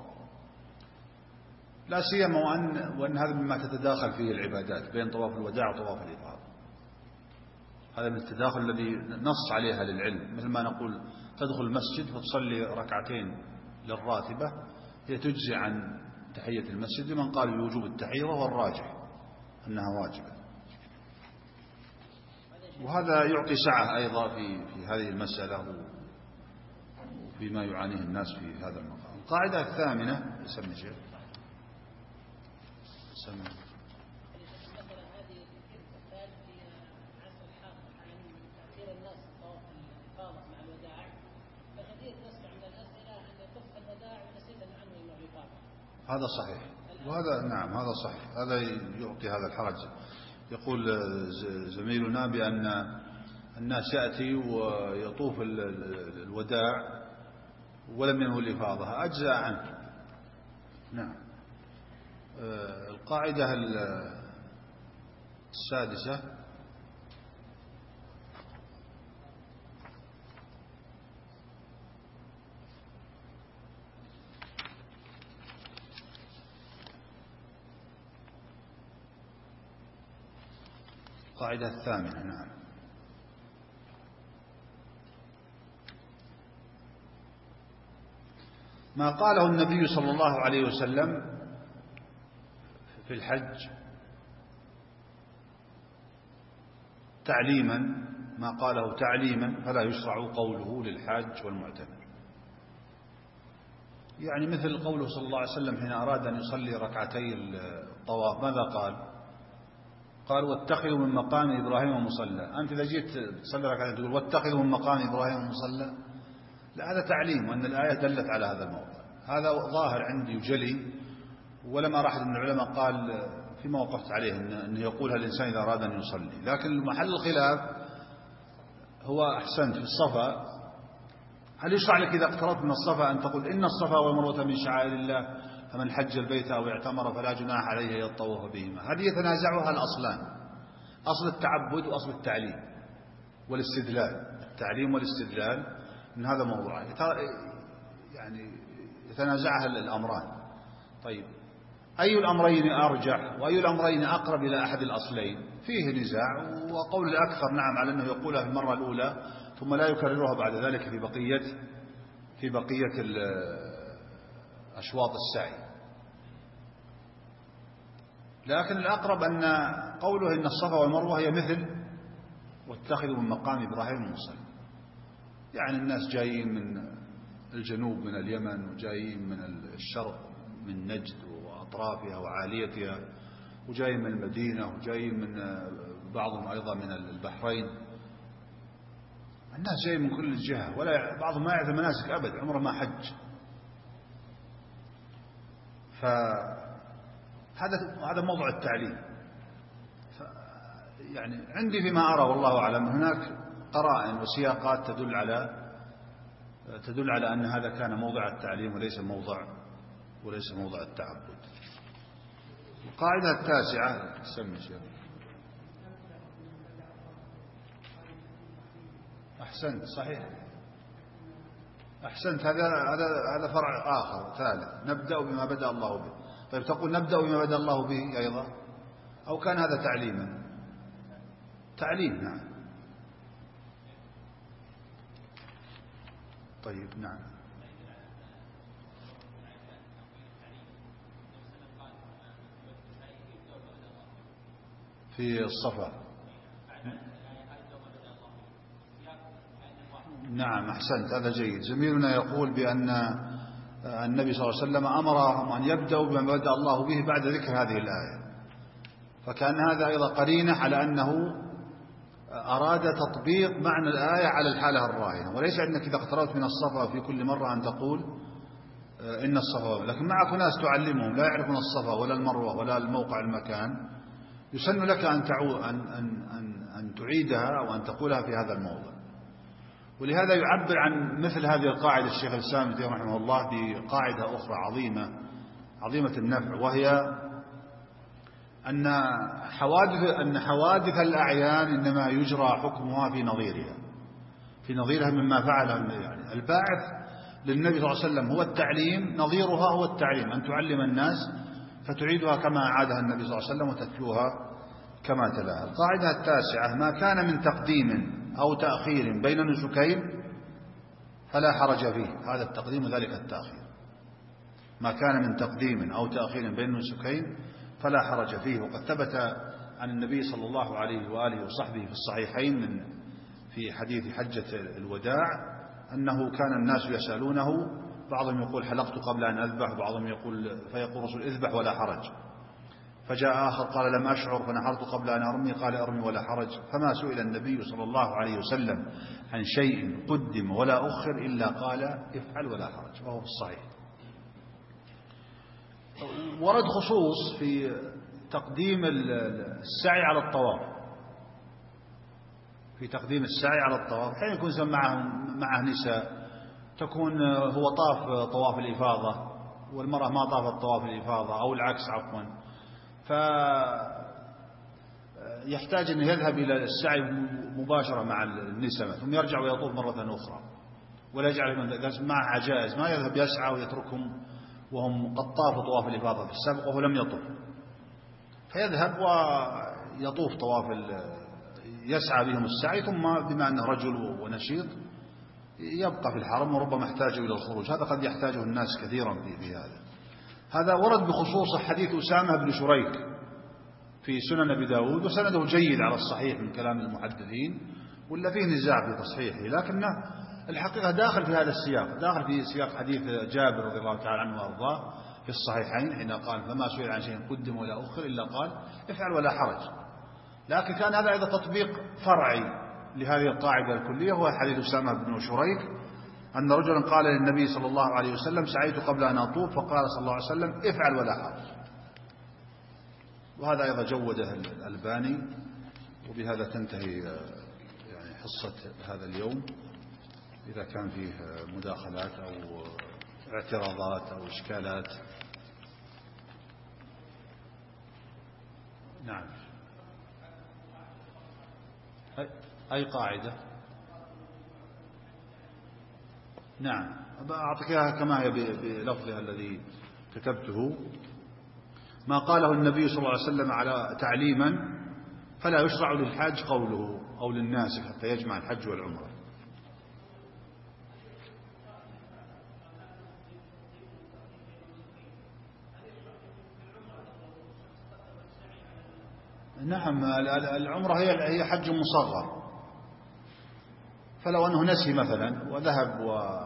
لا سيما وأن هذا مما تتداخل فيه العبادات بين طواف الوداع وطواف الإفاضة، هذا من التداخل الذي نص عليها للعلم. مثل ما نقول تدخل المسجد فتصلي ركعتين للراتبة، هي تجزي عن تحية المسجد لمن قال بوجوب التحية، وهو الراجح أنها واجبة. وهذا يعطي سعة أيضا في هذه المسألة وفيما يعانيه الناس في هذا المقام. القاعدة الثامنة يسمي شيء هذا صحيح، وهذا نعم هذا صحيح، هذا يعطي هذا الحرج. يقول زميلنا بأن الناس يأتي ويطوف الوداع ولم ينوي الإفاضة، أجزاء عنه. نعم. القاعدة السادسة: القاعدة الثامنة. نعم. ما قاله النبي صلى الله عليه وسلم في الحج تعليما، ما قاله تعليما فلا يشرع قوله للحاج والمعتمر. يعني مثل قوله صلى الله عليه وسلم حين أراد أن يصلي ركعتي الطواف ماذا قال؟ قال واتخذوا من مقام إبراهيم مصلى. أنت إذا جيت تصلي ركعتين تقول واتخذوا من مقام إبراهيم مصلى؟ لا، هذا تعليم، وأن الآية دلت على هذا الموضوع. هذا ظاهر عندي وجلي، ولما أحد من العلماء قال فيما وقفت عليه أنه يقولها الإنسان إذا أراد أن يصلي. لكن محل الخلاف هو أحسنت في الصفا، هل يشرع لك إذا اقتربت من الصفا أن تقول إن الصفا والمروة من شعائر الله فمن حج البيت أو اعتمر فلا جناح عليه يطوف بهما؟ هذه يتنازعها الأصلان، أصل التعبد وأصل التعليم والاستدلال. التعليم والاستدلال من هذا موضوع يعني يتنازعها الأمران. طيب أي الأمرين أرجح وأي الأمرين أقرب إلى أحد الأصلين؟ فيه نزاع، وقول الأكثر نعم على أنه يقولها في المرة الأولى ثم لا يكررها بعد ذلك في بقية أشواط السعي. لكن الأقرب أن قوله إن الصفا والمروة هي مثل واتخذوا من مقام إبراهيم مصلى. يعني الناس جايين من الجنوب من اليمن، وجايين من الشرق من نجد وأطرافها وعاليتها، وجايين من المدينة، وجايين من بعضهم أيضا من البحرين. الناس جايين من كل الجهة، ولا بعضهم ما يعرف المناسك أبدا، عمره ما حج. فهذا موضوع التعليم. يعني عندي فيما أرى والله أعلم هناك قرائن وسياقات تدل على أن هذا كان موضع التعليم وليس موضع التعبد. القاعدة التاسعة سمي شيخ. أحسنت، صحيح، أحسنت. هذا فرع آخر ثالث، نبدأ بما بدأ الله به. طيب تقول نبدأ بما بدأ الله به أيضا، أو كان هذا تعليما؟ تعليم، نعم. طيب نعم. في الصفا، نعم أحسنت، هذا جيد. زميلنا يقول بأن النبي صلى الله عليه وسلم أمرهم أن يبدأوا بما بدأ الله به بعد ذكر هذه الآية، فكان هذا أيضا قرينة على أنه أراد تطبيق معنى الآية على الحالة الراهنة، وليس أنك إذا اقتربت من الصفا في كل مرة أن تقول إن الصفا. لكن معك ناس تعلمهم لا يعرفون الصفا ولا المروة ولا الموقع المكان، يسن لك أن تعيدها أو أن تقولها في هذا الموضع. ولهذا يعبر عن مثل هذه القاعدة الشيخ الإسلام ابن تيمية رحمه الله بقاعدة أخرى عظيمة النفع، وهي أن حوادث الأعيان إنما يجرى حكمها في نظيرها مما فعله النبي. يعني الباعث للنبي صلى الله عليه وسلم هو التعليم، نظيرها هو التعليم، أن تعلم الناس فتعيدها كما عادها النبي صلى الله عليه وسلم وتتلوها كما تلاها. القاعدة التاسعة: ما كان من تقديم أو تأخير بين نسكين فلا حرج فيه. هذا التقديم وذلك التأخير. ما كان من تقديم أو تأخير بين نسكين فلا حرج فيه. وقد ثبت عن النبي صلى الله عليه وآله وصحبه في الصحيحين في حديث حجة الوداع أنه كان الناس يسألونه، بعضهم يقول حلقت قبل أن أذبح، وبعضهم فيقول رسول اذبح ولا حرج. فجاء آخر قال لم أشعر فنحرت قبل أن أرمي، قال أرمي ولا حرج. فما سئل النبي صلى الله عليه وسلم عن شيء قدم ولا أخر إلا قال افعل ولا حرج، وهو في الصحيح. ورد خصوص في تقديم السعي على الطواف، في تقديم السعي على الطواف. حين يكون معه نساء، تكون هو طاف طواف الإفاضة والمرأة ما طافت طواف الإفاضة، أو العكس عفوا، فيحتاج أن يذهب إلى السعي مباشرة مع النساء ثم يرجع ويطوف مرة أخرى، ولا يجعل من معه عجائز ما يذهب يسعى ويتركهم وهم قد طافوا طواف الإفاضة في السابق وهو لم يطوف، فيذهب ويطوف يسعى بهم السعي، ثم بما أنه رجل ونشيط يبقى في الحرم وربما يحتاج إلى الخروج. هذا قد يحتاجه الناس كثيرا في هذا ورد بخصوص حديث أسامة بن شريك في سنن أبي داود، وسنده جيد على الصحيح من كلام المحدثين، ولا فيه نزاع في تصحيحه، لكنه الحقيقة داخل في هذا السياق، داخل في سياق حديث جابر رضي الله تعالى عنه وأرضاه في الصحيحين حين قال فما سئل عن شيء قدم ولا أخر إلا قال افعل ولا حرج. لكن كان هذا أيضا تطبيق فرعي لهذه القاعدة الكلية، هو حديث أسامة بن شريك أن رجلا قال للنبي صلى الله عليه وسلم سعيت قبل أن أطوف فقال صلى الله عليه وسلم افعل ولا حرج. وهذا أيضا جوده الألباني. وبهذا تنتهي يعني حصة هذا اليوم. إذا كان فيه مداخلات أو اعتراضات أو إشكالات. نعم. أي قاعدة؟ نعم، أعطيك إياها كما هي بلفظها الذي كتبته. ما قاله النبي صلى الله عليه وسلم على تعليما فلا يشرع للحاج قوله أو للناسك حتى يجمع الحج والعمرة. نعم، العمرة هي حج مصغر، فلو أنه نسي مثلا وذهب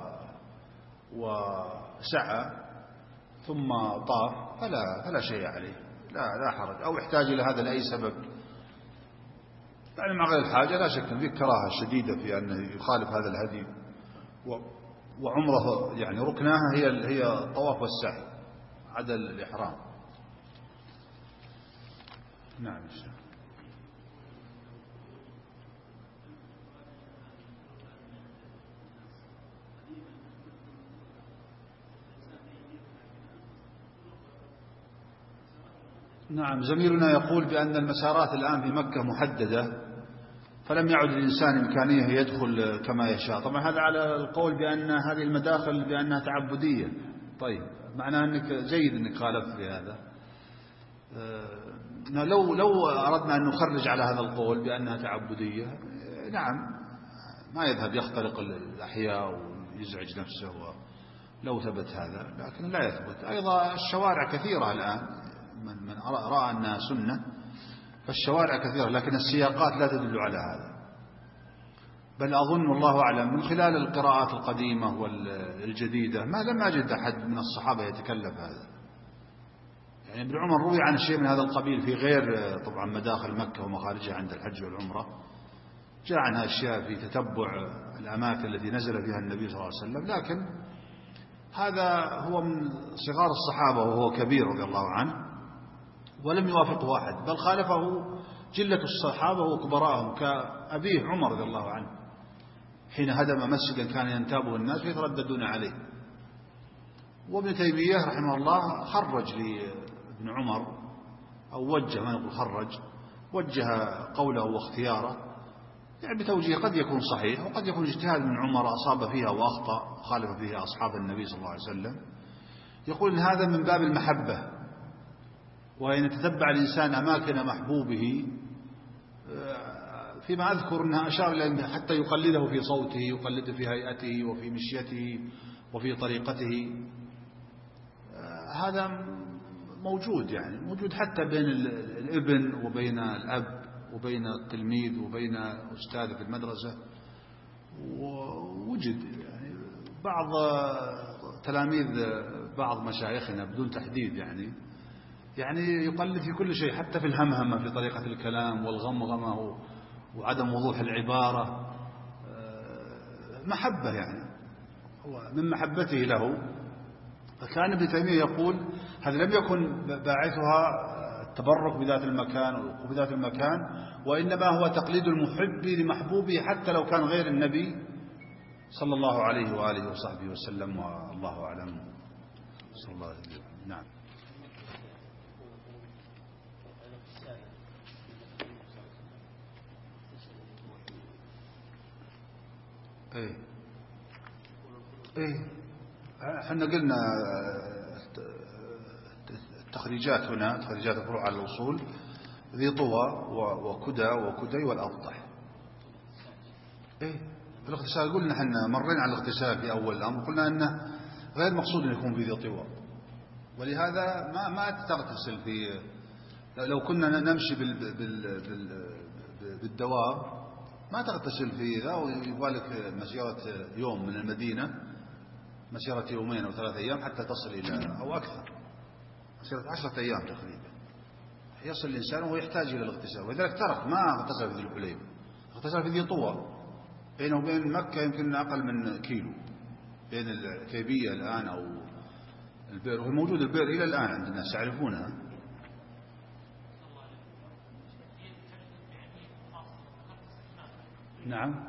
وسعى ثم طاف فلا شيء عليه، لا حرج، أو يحتاج إلى هذا لأي سبب. يعني مع غير الحاجة لا شك فيه كراهة شديدة في أنه يخالف هذا الهدي، وعمره يعني ركناها هي الطواف والسعي عدا الإحرام. نعم. نعم، زميلنا يقول بأن المسارات الآن في مكة محددة، فلم يعد للإنسان إمكانية يدخل كما يشاء. طبعا هذا على القول بأن هذه المداخل بأنها تعبدية. طيب، معناه أنك جيد أنك خالفت في هذا. لو أردنا أن نخرج على هذا القول بأنها تعبدية، نعم، ما يذهب يخترق الأحياء ويزعج نفسه لو ثبت هذا، لكن لا يثبت. أيضا الشوارع كثيرة الآن، من رأى أنها سنة فالشوارع كثيرة، لكن السياقات لا تدل على هذا. بل أظن الله أعلم من خلال القراءات القديمة والجديدة ما لم أجد أحد من الصحابة يتكلف هذا. يعني ابن عمر روي عن شيء من هذا القبيل في غير طبعا مداخل مكة ومخارجها عند الحج والعمرة، جاء عنها أشياء في تتبع الأماكن التي نزل فيها النبي صلى الله عليه وسلم، لكن هذا هو من صغار الصحابة وهو كبير رضي الله عنه، ولم يوافقه أحد، بل خالفه جلة الصحابة وكبراءهم كأبيه عمر رضي الله عنه حين هدم مسجدا كان ينتابه الناس فيترددون عليه. وابن تيمية رحمه الله خرج لابن عمر، أو وجه، ما نقول خرج، وجه قوله واختياره يعني بتوجيه قد يكون صحيح وقد يكون اجتهاد من عمر أصاب فيها وأخطأ خالف فيها أصحاب النبي صلى الله عليه وسلم. يقول إن هذا من باب المحبة، وإن يتتبع الإنسان أماكن محبوبه، فيما أذكر أنها أشار إلى حتى يقلده في صوته، يقلده في هيئته وفي مشيته وفي طريقته. هذا موجود، يعني موجود حتى بين الابن وبين الأب وبين التلميذ وبين أستاذ في المدرسة. ووجد يعني بعض تلاميذ بعض مشايخنا بدون تحديد يعني يقلد في كل شيء، حتى في الهمهمة في طريقة الكلام والغمغمة وعدم وضوح العبارة. محبة يعني من محبته له. فكان ابن تيمية يقول هذا لم يكن باعثها التبرك بذات المكان والوقوف بذات المكان، وإنما هو تقليد المحب لمحبوبه حتى لو كان غير النبي صلى الله عليه وآله وصحبه وسلم. والله أعلم. صلى الله عليه وسلم. نعم. احنا قلنا التخريجات هنا، تخريجات الفروع على الأصول، ذي طوى وكدى وكدي والأفضح. الاغتسال قلنا احنا مرينا على الاغتسال في أول الأمر، قلنا أنه غير مقصود أن يكون فيه طوال، ولهذا ما تغتسل في. لو كنا نمشي بالدوام ما تغتسل في ذا، ويبغى لك مسيرة يوم من المدينة، مسيرة يومين أو 3 أيام حتى تصل إلى أو أكثر، مسيرة 10 أيام تقريبا يصل الإنسان وهو يحتاج إلى الاغتسال. ولذلك ترك ما اغتسل في ذي الحليفة، اغتسل في ذي طوى بينه وبين مكة يمكن أقل من كيلو، بين الكيبية الآن أو البئر، وهو موجود البئر إلى الآن عند الناس يعرفونها. نعم.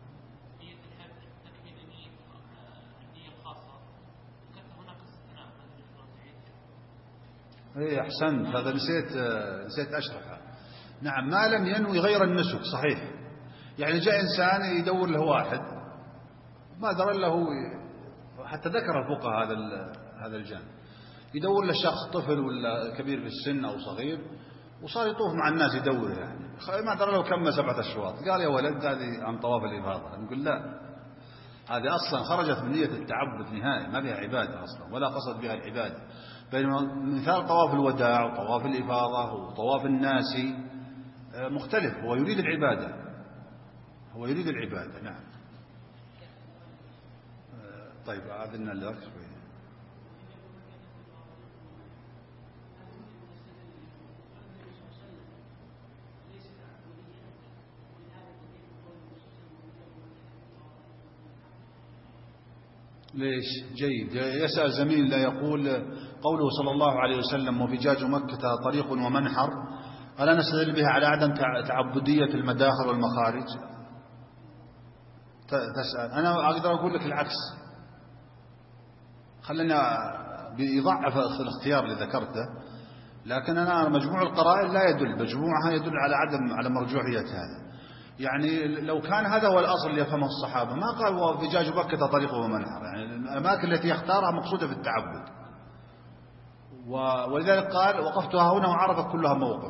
اي احسنت، هذا نسيت اشرحها. نعم، ما لم ينوي غير النسك، صحيح. يعني جاء انسان يدور له واحد ما درى له، حتى ذكر الفقهاء هذا الجانب، يدور له شخص طفل ولا كبير في السن او صغير، وصار يطوف مع الناس يدور، يعني ما درى له كم 7 أشواط. قال يا ولد هذه عن طواف الإفاضة. نقول لا، هذه أصلا خرجت من نية التعبد نهائي، ما بها عبادة أصلا ولا قصد بها العبادة. بينما مثال طواف الوداع وطواف الإفاضة وطواف الناس مختلف، هو يريد العبادة، هو يريد العبادة. نعم. طيب أعذنا لك شوي. ليش؟ جيد. يسأل زميل لا يقول قوله صلى الله عليه وسلم وفجاج مكة طريق ومنحر، ألا نستدل بها على عدم تعبدية المداخل والمخارج؟ تسأل. أنا أقدر أقول لك العكس، خلينا بيضعف الاختيار اللي ذكرته، لكن أنا مجموع القرائن لا يدل، مجموعها يدل على مرجوحية هذا. يعني لو كان هذا هو الأصل اللي يفهمه الصحابة ما قالوا وفجاج مكة طريق ومنحر، يعني الأماكن التي يختارها مقصودة في التعبد. ولذلك قال وقفتها هنا وعرفت كلها موقف.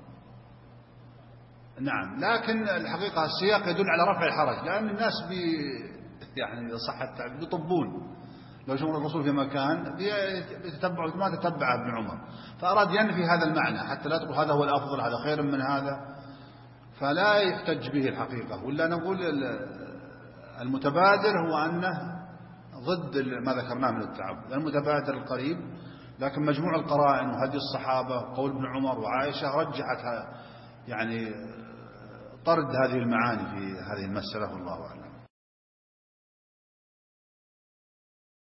نعم، لكن الحقيقة السياق يدل على رفع الحرج، لأن الناس يعني صح التعبير يطبون. لو شمر الرسول في مكان يتتبعوا ما تتبع ابن عمر، فأراد ينفي هذا المعنى حتى لا تقول هذا هو الأفضل، هذا خير من هذا، فلا يحتج به الحقيقة. ولا نقول المتبادر هو أنه ضد ما ذكرناه من التعبد، المتبادر القريب. لكن مجموع القرائن وهدي الصحابة وقول ابن عمر وعائشة رجحت يعني طرد هذه المعاني في هذه المسألة، والله أعلم.